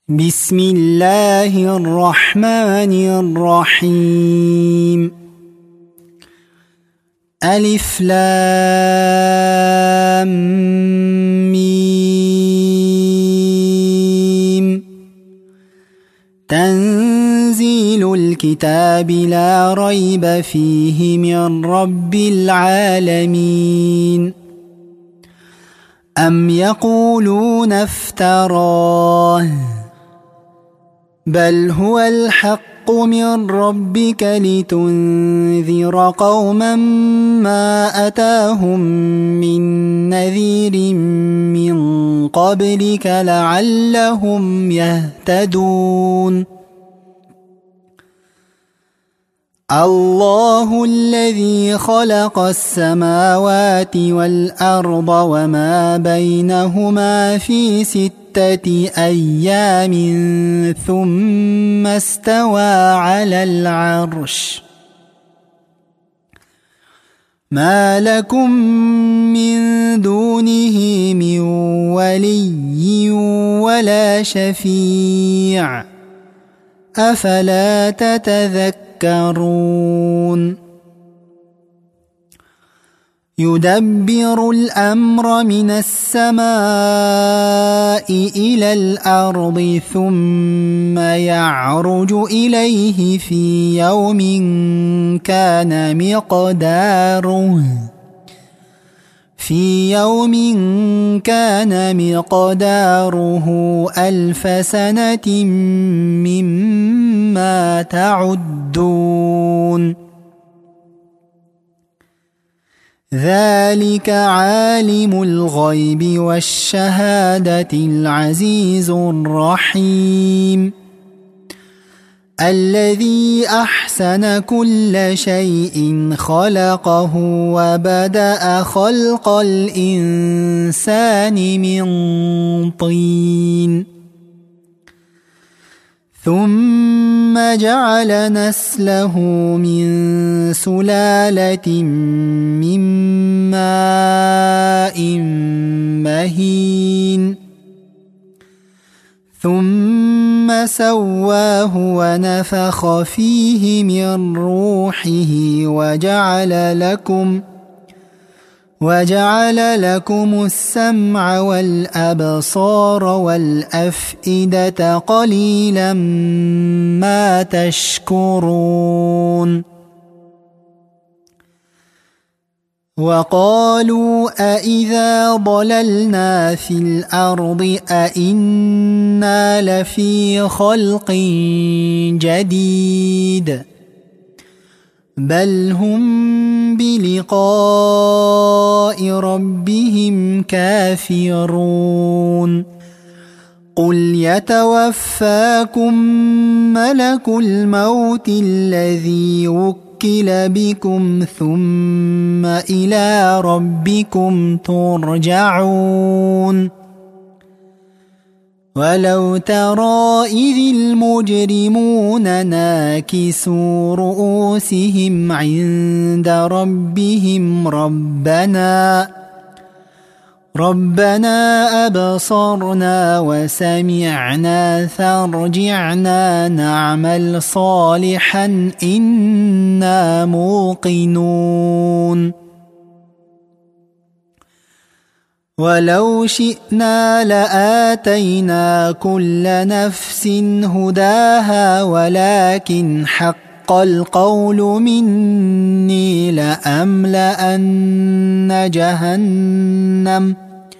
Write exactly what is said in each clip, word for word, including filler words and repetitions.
بسم الله الرحمن الرحيم. ألف لام ميم. تنزيل الكتاب لا ريب فيه من رب العالمين. أم يقولون افتراه بل هو الحق من ربك لتنذر قوما ما أتاهم من نذير من قبلك لعلهم يهتدون. الله الذي خلق السماوات والأرض وما بينهما في ستة أيام ثم استوى على العرش. ما لكم من دونه من ولي ولا شفيع أفلا تتذكرون. يدبر الأمر من السماء إلى الأرض ثم يعرج إليه في يوم كان مقداره في يوم كان مقداره ألف سنة مما تعدون. ذلك عالم الغيب والشهادة العزيز الرحيم. الذي أحسن كل شيء خلقه وبدأ خلق الإنسان من طين ثم جعل نسله من سلالة من ماء مهين ثم سواه ونفخ فيه من روحه وجعل لكم وجعل لكم السمع والأبصار والأفئدة قليلا ما تشكرون. وقالوا أإذا ضللنا في الأرض أإنا لفي خلق جديد بل هم بلقاء ربهم كافرون. قل يتوفاكم ملك الموت الذي وكل بكم ثم إلى ربكم ترجعون. ولو ترى إذ المجرمون ناكسوا رؤوسهم عند ربهم ربنا ربنا أبصرنا وسمعنا فارجعنا نعمل صالحا إنا موقنون. ولو شئنا لآتينا كل نفس هداها ولكن حق القول مني لأملأن جهنم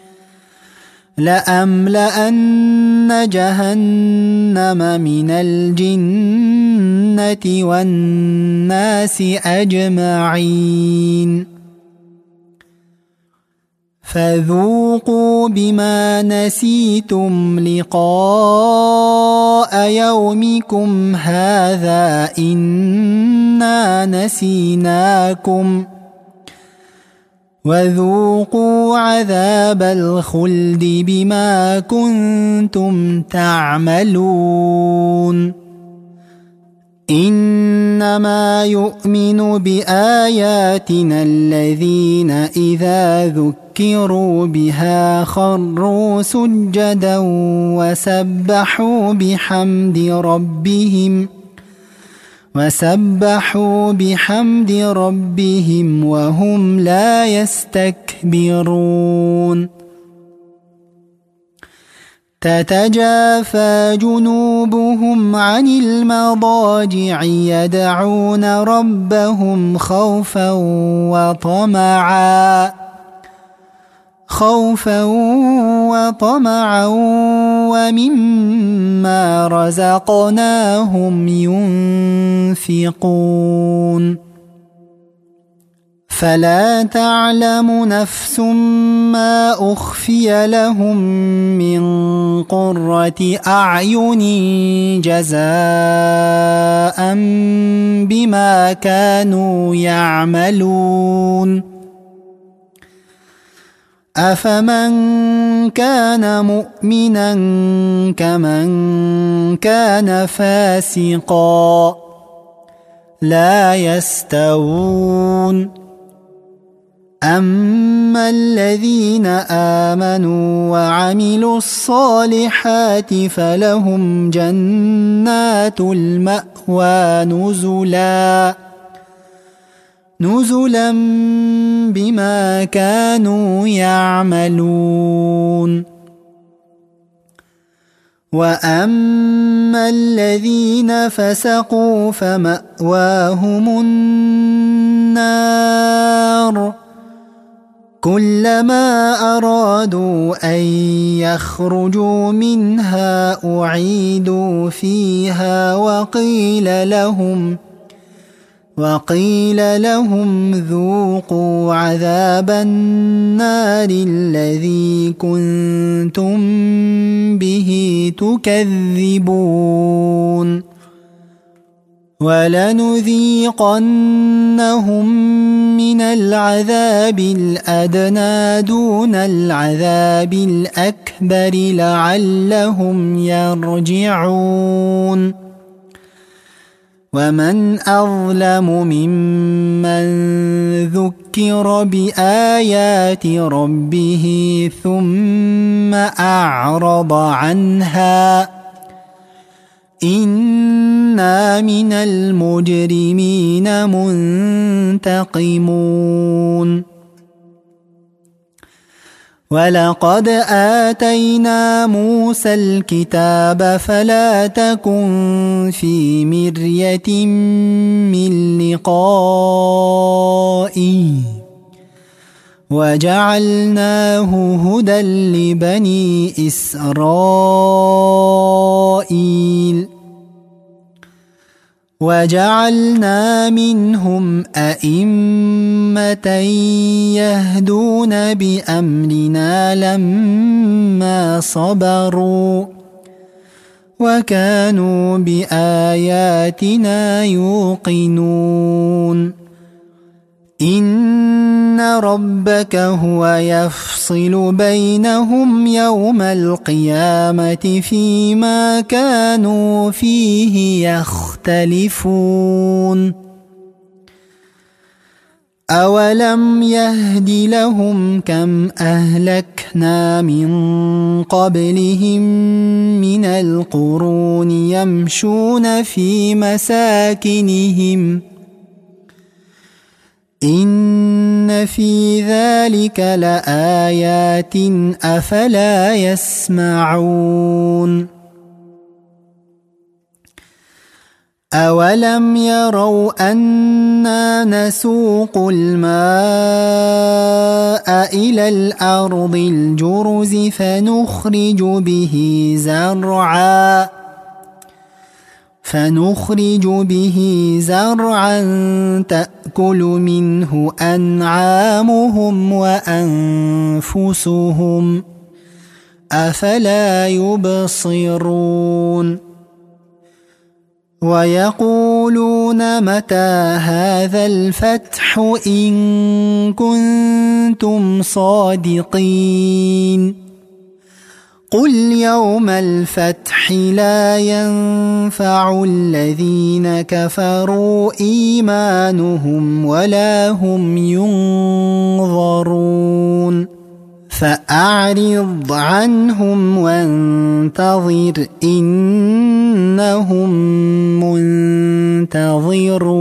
لأملأن جهنم من الجنة والناس أجمعين. فذوقوا بما نسيتم لقاء يومكم هذا إنا نسيناكم وذوقوا عذاب الخلد بما كنتم تعملون. إنما يؤمن بآياتنا الذين إذا ذكروا بها خروا سجدا وسبحوا بحمد ربهم وسبحوا بحمد ربهم وهم لا يستكبرون تتجافى جنوبهم عن المضاجع يدعون ربهم خوفا وطمعا خوفا وطمعا ومما رزقناهم ينفقون فلا تعلم نفس ما أخفي لهم من قرة أعين جزاء بما كانوا يعملون أفمن كان مؤمنا كمن كان فاسقا لا يستوون أما الذين آمنوا وعملوا الصالحات فلهم جنات المأوى نزلا نزلا بما كانوا يعملون وأما الذين فسقوا فمأواهم النار كلما أرادوا أن يخرجوا منها أعيدوا فيها وقيل لهم وقيل لهم ذوقوا عذاب النار الذي كنتم به تكذبون ولنذيقنهم من العذاب الأدنى دون العذاب الأكبر لعلهم يرجعون ومن أظلم ممن ذكر بآيات ربه ثم أعرض عنها إنا من المجرمين منتقمون ولقد آتينا موسى الكتاب فلا تكن في مرية من لقائه وجعلناه هدى لبني إسرائيل وجعلنا منهم أئمة يهدون بأمرنا لما صبروا وكانوا بآياتنا يوقنون إن ربك هو يفصل بينهم يوم القيامة فيما كانوا فيه يختلفون أولم يهد لهم كم أهلكنا من قبلهم من القرون يمشون في مساكنهم إن في ذلك لآيات أفلا يسمعون أولم يروا أنا نسوق الماء إلى الأرض الجرز فنخرج به زرعا فنخرج به زرعا تأكل منه أنعامهم وأنفسهم أفلا يبصرون ويقولون متى هذا الفتح إن كنتم صادقين قل يوم الفتح لا ينفع الذين كفروا إيمانهم ولا هم ينظرون فأعرض عنهم وانتظر إنهم منتظرون.